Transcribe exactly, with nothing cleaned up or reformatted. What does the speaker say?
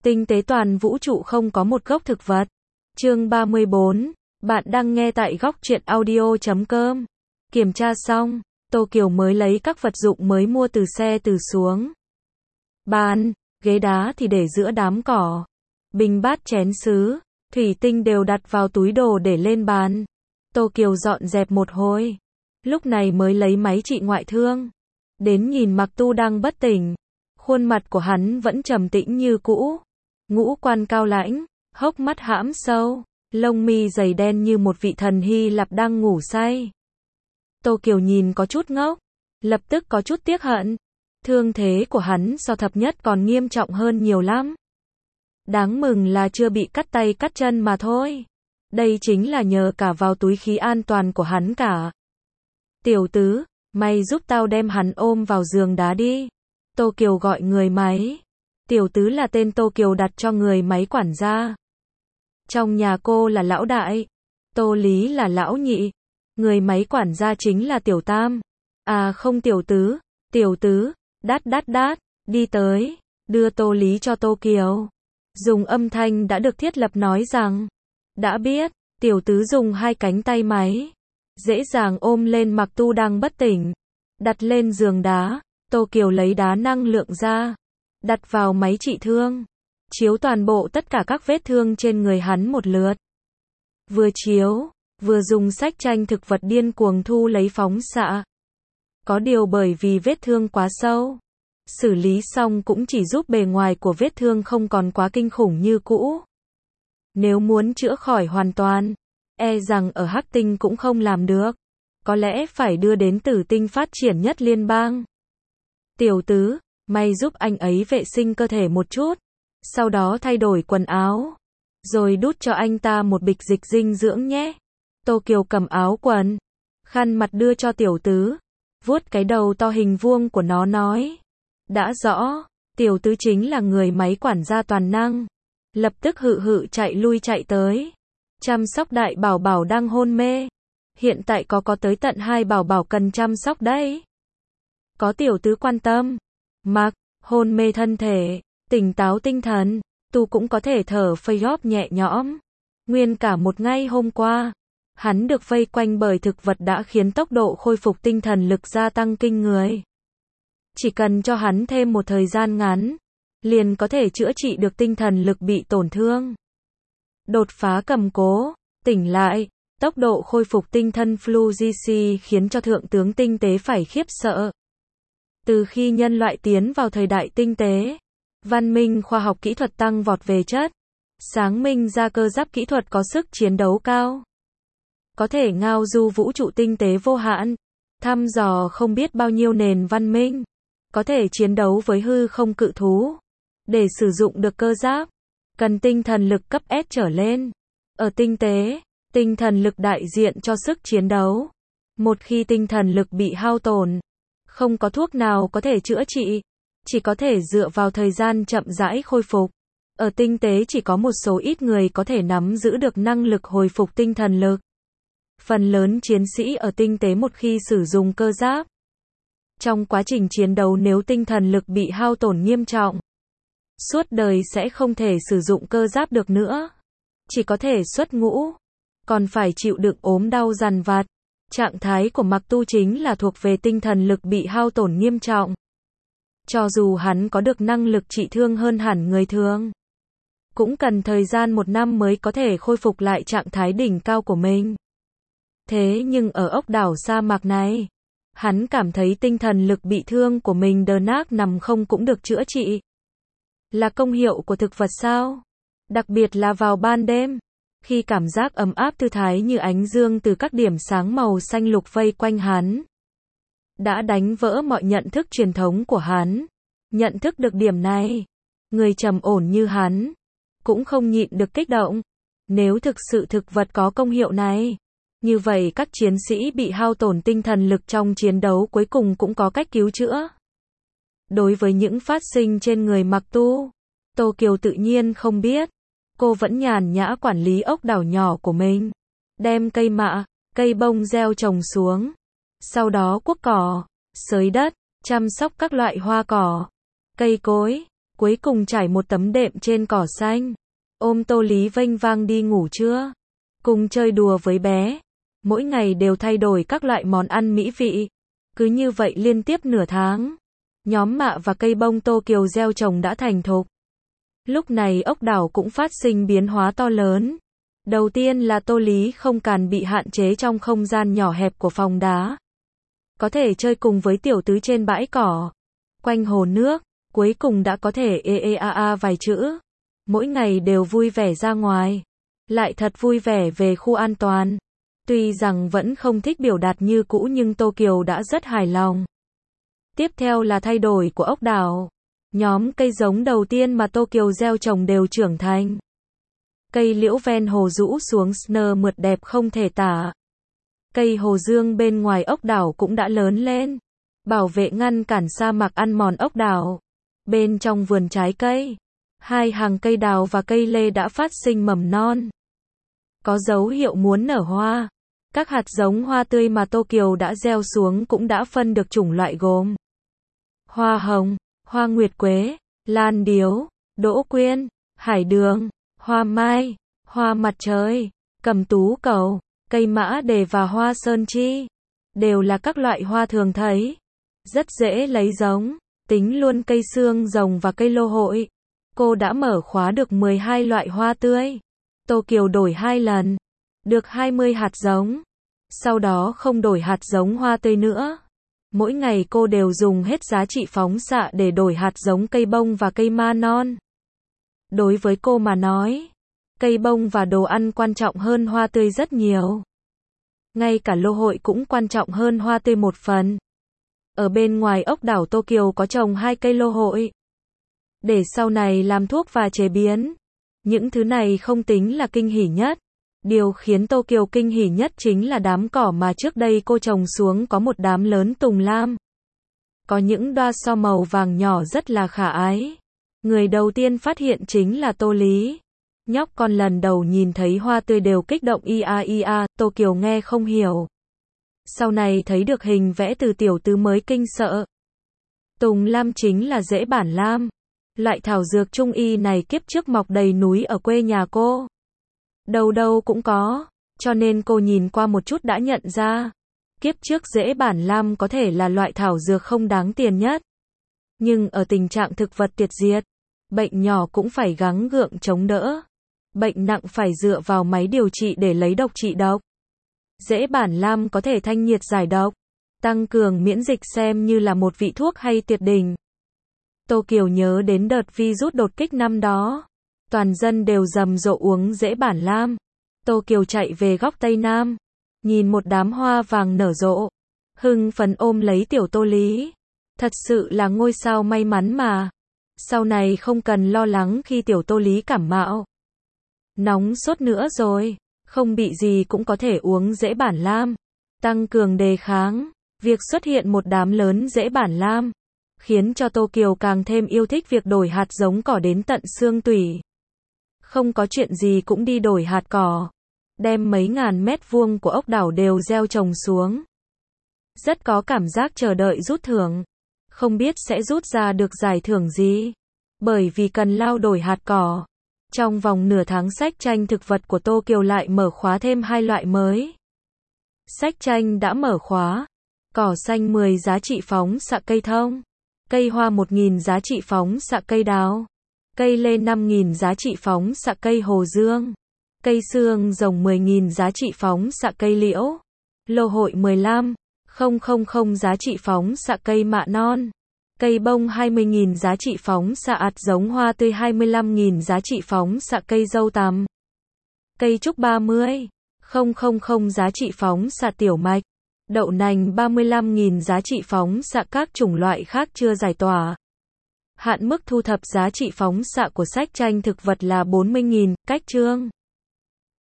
Tinh tế toàn vũ trụ không có một gốc thực vật. Chương ba mươi bốn. Bạn đang nghe tại góc truyện audio chấm com. Kiểm tra xong, Tô Kiều mới lấy các vật dụng mới mua từ xe từ xuống. Bàn, ghế đá thì để giữa đám cỏ. Bình bát chén sứ, thủy tinh đều đặt vào túi đồ để lên bàn. Tô Kiều dọn dẹp một hồi. Lúc này mới lấy máy trị ngoại thương. Đến nhìn Mạc Tu đang bất tỉnh. Khuôn mặt của hắn vẫn trầm tĩnh như cũ. Ngũ quan cao lãnh, hốc mắt hãm sâu, lông mi dày đen như một vị thần Hy Lạp đang ngủ say. Tô Kiều nhìn có chút ngốc, lập tức có chút tiếc hận. Thương thế của hắn so thập nhất còn nghiêm trọng hơn nhiều lắm. Đáng mừng là chưa bị cắt tay cắt chân mà thôi. Đây chính là nhờ cả vào túi khí an toàn của hắn cả. Tiểu tứ, mày giúp tao đem hắn ôm vào giường đá đi. Tô Kiều gọi người máy. Tiểu tứ là tên Tô Kiều đặt cho người máy quản gia. Trong nhà cô là lão đại, Tô Lý là lão nhị, người máy quản gia chính là tiểu tam. À không tiểu tứ, tiểu tứ, đát đát đát, đi tới, đưa Tô Lý cho Tô Kiều. Dùng âm thanh đã được thiết lập nói rằng, đã biết, tiểu tứ dùng hai cánh tay máy, dễ dàng ôm lên Mạc Tu đang bất tỉnh, đặt lên giường đá. Tô Kiều lấy đá năng lượng ra, đặt vào máy trị thương, chiếu toàn bộ tất cả các vết thương trên người hắn một lượt. Vừa chiếu, vừa dùng sách tranh thực vật điên cuồng thu lấy phóng xạ. Có điều bởi vì vết thương quá sâu, xử lý xong cũng chỉ giúp bề ngoài của vết thương không còn quá kinh khủng như cũ. Nếu muốn chữa khỏi hoàn toàn, e rằng ở Hắc Tinh cũng không làm được. Có lẽ phải đưa đến Tử Tinh phát triển nhất liên bang. Tiểu tứ, mày giúp anh ấy vệ sinh cơ thể một chút, sau đó thay đổi quần áo, rồi đút cho anh ta một bịch dịch dinh dưỡng nhé. Tô Kiều cầm áo quần, khăn mặt đưa cho tiểu tứ, vuốt cái đầu to hình vuông của nó nói. Đã rõ, tiểu tứ chính là người máy quản gia toàn năng. Lập tức hự hự chạy lui chạy tới, chăm sóc đại bảo bảo đang hôn mê. Hiện tại có có tới tận hai bảo bảo cần chăm sóc đấy. Có tiểu tứ quan tâm, Mạc, hôn mê thân thể, tỉnh táo tinh thần, Tu cũng có thể thở phây hóp nhẹ nhõm. Nguyên cả một ngày hôm qua, hắn được vây quanh bởi thực vật đã khiến tốc độ khôi phục tinh thần lực gia tăng kinh người. Chỉ cần cho hắn thêm một thời gian ngắn, liền có thể chữa trị được tinh thần lực bị tổn thương. Đột phá cầm cố, tỉnh lại, tốc độ khôi phục tinh thần Flu khiến cho thượng tướng tinh tế phải khiếp sợ. Từ khi nhân loại tiến vào thời đại tinh tế, văn minh khoa học kỹ thuật tăng vọt về chất, sáng minh ra cơ giáp kỹ thuật có sức chiến đấu cao. Có thể ngao du vũ trụ tinh tế vô hạn, thăm dò không biết bao nhiêu nền văn minh, có thể chiến đấu với hư không cự thú. Để sử dụng được cơ giáp, cần tinh thần lực cấp S trở lên. Ở tinh tế, tinh thần lực đại diện cho sức chiến đấu. Một khi tinh thần lực bị hao tổn, không có thuốc nào có thể chữa trị, chỉ có thể dựa vào thời gian chậm rãi khôi phục. Ở tinh tế chỉ có một số ít người có thể nắm giữ được năng lực hồi phục tinh thần lực. Phần lớn chiến sĩ ở tinh tế một khi sử dụng cơ giáp, trong quá trình chiến đấu nếu tinh thần lực bị hao tổn nghiêm trọng, suốt đời sẽ không thể sử dụng cơ giáp được nữa. Chỉ có thể xuất ngũ, còn phải chịu đựng ốm đau dằn vặt. Trạng thái của Mạc Tu chính là thuộc về tinh thần lực bị hao tổn nghiêm trọng. Cho dù hắn có được năng lực trị thương hơn hẳn người thường, cũng cần thời gian một năm mới có thể khôi phục lại trạng thái đỉnh cao của mình. Thế nhưng ở ốc đảo sa mạc này, hắn cảm thấy tinh thần lực bị thương của mình đờ nát nằm không cũng được chữa trị. Là công hiệu của thực vật sao? Đặc biệt là vào ban đêm, khi cảm giác ấm áp thư thái như ánh dương từ các điểm sáng màu xanh lục vây quanh hắn, đã đánh vỡ mọi nhận thức truyền thống của hắn. Nhận thức được điểm này, người trầm ổn như hắn cũng không nhịn được kích động. Nếu thực sự thực vật có công hiệu này, như vậy các chiến sĩ bị hao tổn tinh thần lực trong chiến đấu cuối cùng cũng có cách cứu chữa. Đối với những phát sinh trên người Mạc Tu, Tô Kiều tự nhiên không biết. Cô vẫn nhàn nhã quản lý ốc đảo nhỏ của mình, đem cây mạ, cây bông gieo trồng xuống, sau đó cuốc cỏ, xới đất, chăm sóc các loại hoa cỏ, cây cối, Cuối cùng trải một tấm đệm trên cỏ xanh. Ôm Tô Lý vênh vang đi ngủ trưa. Cùng chơi đùa với bé. Mỗi ngày đều thay đổi các loại món ăn mỹ vị. Cứ như vậy liên tiếp nửa tháng. Nhóm mạ và cây bông Tô Kiều gieo trồng đã thành thục. Lúc này ốc đảo cũng phát sinh biến hóa to lớn. Đầu tiên là Tô Lý không còn bị hạn chế trong không gian nhỏ hẹp của phòng đá. Có thể chơi cùng với tiểu tứ trên bãi cỏ, quanh hồ nước, cuối cùng đã có thể ê ê a a vài chữ. Mỗi ngày đều vui vẻ ra ngoài. Lại thật vui vẻ về khu an toàn. Tuy rằng vẫn không thích biểu đạt như cũ nhưng Tô Kiều đã rất hài lòng. Tiếp theo là thay đổi của ốc đảo. Nhóm cây giống đầu tiên mà Tô Kiều gieo trồng đều trưởng thành. Cây liễu ven hồ rũ xuống nơ mượt đẹp không thể tả. Cây hồ dương bên ngoài ốc đảo cũng đã lớn lên, bảo vệ ngăn cản sa mạc ăn mòn ốc đảo. Bên trong vườn trái cây, hai hàng cây đào và cây lê đã phát sinh mầm non. Có dấu hiệu muốn nở hoa. Các hạt giống hoa tươi mà Tô Kiều đã gieo xuống cũng đã phân được chủng loại gồm hoa hồng, hoa nguyệt quế, lan điếu, đỗ quyên, hải đường, hoa mai, hoa mặt trời, cầm tú cầu, cây mã đề và hoa sơn chi. Đều là các loại hoa thường thấy. Rất dễ lấy giống. Tính luôn cây xương rồng và cây lô hội. Cô đã mở khóa được mười hai loại hoa tươi. Tô Kiều đổi hai lần. Được hai mươi hạt giống. Sau đó không đổi hạt giống hoa tươi nữa. Mỗi ngày cô đều dùng hết giá trị phóng xạ để đổi hạt giống cây bông và cây ma non. Đối với cô mà nói, cây bông và đồ ăn quan trọng hơn hoa tươi rất nhiều. Ngay cả lô hội cũng quan trọng hơn hoa tươi một phần. Ở bên ngoài ốc đảo Tô Kiều có trồng hai cây lô hội. Để sau này làm thuốc và chế biến. Những thứ này không tính là kinh hỉ nhất. Điều khiến Tô Kiều kinh hỉ nhất chính là đám cỏ mà trước đây cô trồng xuống có một đám lớn tùng lam. Có những đóa so màu vàng nhỏ rất là khả ái. Người đầu tiên phát hiện chính là Tô Lý. Nhóc con lần đầu nhìn thấy hoa tươi đều kích động ia ia, Tô Kiều nghe không hiểu. Sau này thấy được hình vẽ từ tiểu tứ mới kinh sợ. Tùng lam chính là rễ bản lam. Loại thảo dược trung y này kiếp trước mọc đầy núi ở quê nhà cô. Đâu đâu cũng có, cho nên cô nhìn qua một chút đã nhận ra. Kiếp trước rễ bản lam có thể là loại thảo dược không đáng tiền nhất. Nhưng ở tình trạng thực vật tuyệt diệt, bệnh nhỏ cũng phải gắng gượng chống đỡ. Bệnh nặng phải dựa vào máy điều trị để lấy độc trị độc. Rễ bản lam có thể thanh nhiệt giải độc, tăng cường miễn dịch xem như là một vị thuốc hay tuyệt đỉnh. Tô Kiều nhớ đến đợt virus đột kích năm đó. Toàn dân đều rầm rộ uống rễ bản lam. Tô Kiều chạy về góc Tây Nam. Nhìn một đám hoa vàng nở rộ. Hưng phấn ôm lấy tiểu Tô Lý. Thật sự là ngôi sao may mắn mà. Sau này không cần lo lắng khi tiểu Tô Lý cảm mạo. Nóng sốt nữa rồi. Không bị gì cũng có thể uống rễ bản lam. Tăng cường đề kháng. Việc xuất hiện một đám lớn rễ bản lam khiến cho Tô Kiều càng thêm yêu thích việc đổi hạt giống cỏ đến tận xương tủy. Không có chuyện gì cũng đi đổi hạt cỏ. Đem mấy ngàn mét vuông của ốc đảo đều gieo trồng xuống. Rất có cảm giác chờ đợi rút thưởng. Không biết sẽ rút ra được giải thưởng gì. Bởi vì cần lao đổi hạt cỏ. Trong vòng nửa tháng sách tranh thực vật của Tô Kiều lại mở khóa thêm hai loại mới. Sách tranh đã mở khóa. Cỏ xanh mười giá trị phóng xạ cây thông. Cây hoa một nghìn giá trị phóng xạ cây đào. Cây lê năm nghìn giá trị phóng xạ cây hồ dương. Cây xương rồng mười nghìn giá trị phóng xạ cây liễu. Lô hội mười lăm nghìn giá trị phóng xạ cây mạ non. Cây bông hai mươi nghìn giá trị phóng xạ ạt giống hoa tươi hai mươi lăm nghìn giá trị phóng xạ cây dâu tằm. Cây trúc ba mươi nghìn giá trị phóng xạ tiểu mạch. Đậu nành ba mươi lăm nghìn giá trị phóng xạ các chủng loại khác chưa giải tỏa. Hạn mức thu thập giá trị phóng xạ của sách tranh thực vật là bốn mươi nghìn, cách chương.